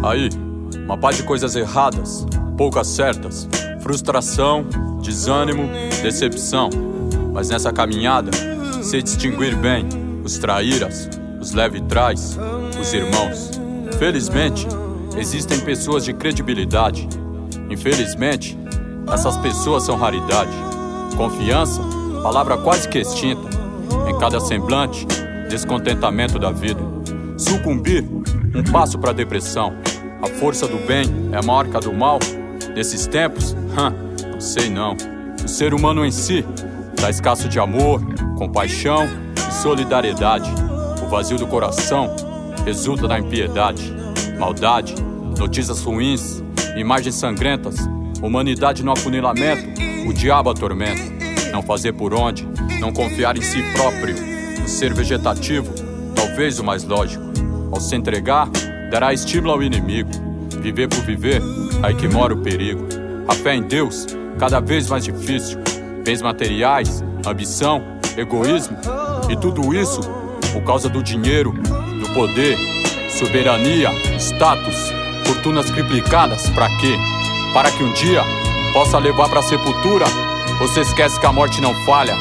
Aí, uma pá de coisas erradas, poucas certas, frustração, desânimo, decepção. Mas nessa caminhada, sei distinguir bem os traíras, os leve-trás, os irmãos. Felizmente, existem pessoas de credibilidade. Infelizmente, essas pessoas são raridade. Confiança, palavra quase que extinta. Em cada semblante, descontentamento da vida. Sucumbir, um passo para a depressão. A força do bem é a maior que a do mal. Nesses tempos, não sei não. O ser humano em si tá escasso de amor, compaixão e solidariedade. O vazio do coração resulta da impiedade, maldade, notícias ruins, imagens sangrentas, humanidade no afunilamento, o diabo atormenta. Não fazer por onde, não confiar em si próprio. O ser vegetativo, talvez o mais lógico. Ao se entregar, dará estímulo ao inimigo. Viver por viver, aí que mora o perigo. A fé em Deus, cada vez mais difícil. Bens materiais, ambição, egoísmo. E tudo isso por causa do dinheiro, do poder, soberania, status, fortunas triplicadas, pra quê? Para que um dia possa levar pra sepultura? Você esquece que a morte não falha,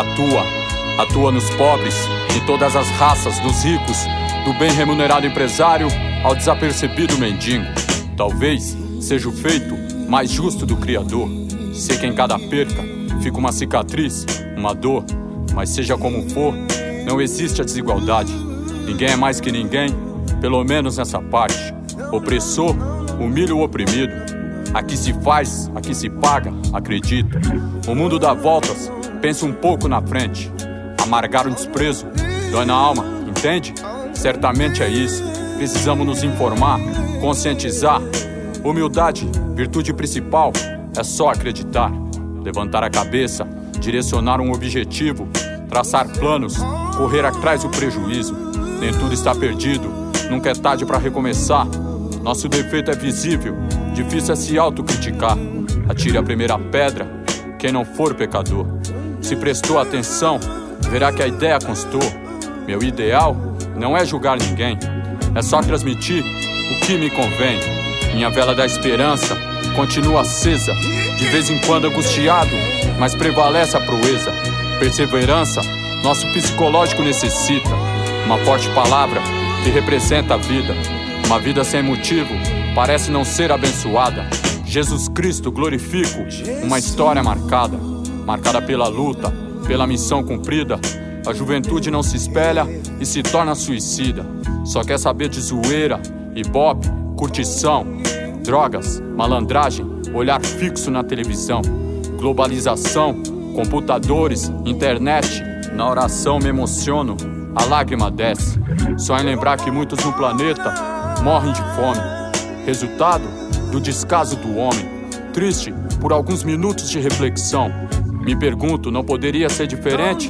atua nos pobres, em todas as raças, dos ricos, do bem remunerado empresário ao desapercebido mendigo. Talvez seja o feito mais justo do Criador. Sei que em cada perca fica uma cicatriz, uma dor, mas seja como for, não existe a desigualdade. Ninguém é mais que ninguém, pelo menos nessa parte. Opressor humilha o oprimido. Aqui se faz, aqui se paga, acredita. O mundo dá voltas, pensa um pouco na frente. Amargar um desprezo, dói na alma, entende? Certamente é isso. Precisamos nos informar, conscientizar. Humildade, virtude principal, é só acreditar. Levantar a cabeça, direcionar um objetivo, traçar planos, correr atrás do prejuízo. Nem tudo está perdido, nunca é tarde para recomeçar. Nosso defeito é visível, difícil é se autocriticar. Atire a primeira pedra, quem não for pecador. Se prestou atenção, verá que a ideia constou. Meu ideal não é julgar ninguém, é só transmitir o que me convém. Minha vela da esperança continua acesa, de vez em quando angustiado, mas prevalece a proeza. Perseverança, nosso psicológico necessita. Uma forte palavra que representa a vida. Uma vida sem motivo parece não ser abençoada. Jesus Cristo glorifico, uma história marcada pela luta, pela missão cumprida. A juventude não se espelha e se torna suicida. Só quer saber de zoeira, ibope, curtição, drogas, malandragem, olhar fixo na televisão. Globalização, computadores, internet. Na oração me emociono, a lágrima desce. Só em lembrar que muitos no planeta morrem de fome. Resultado do descaso do homem. Triste por alguns minutos de reflexão. Me pergunto, não poderia ser diferente?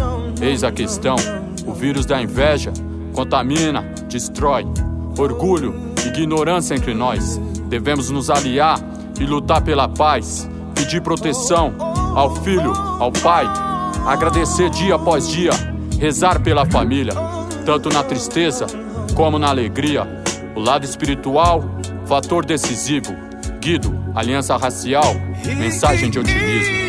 Eis a questão. O vírus da inveja contamina, destrói. Orgulho, ignorância entre nós. Devemos nos aliar e lutar pela paz. Pedir proteção ao filho, ao pai. Agradecer dia após dia. Rezar pela família, tanto na tristeza como na alegria. O lado espiritual, fator decisivo. Guido, aliança racial, mensagem de otimismo.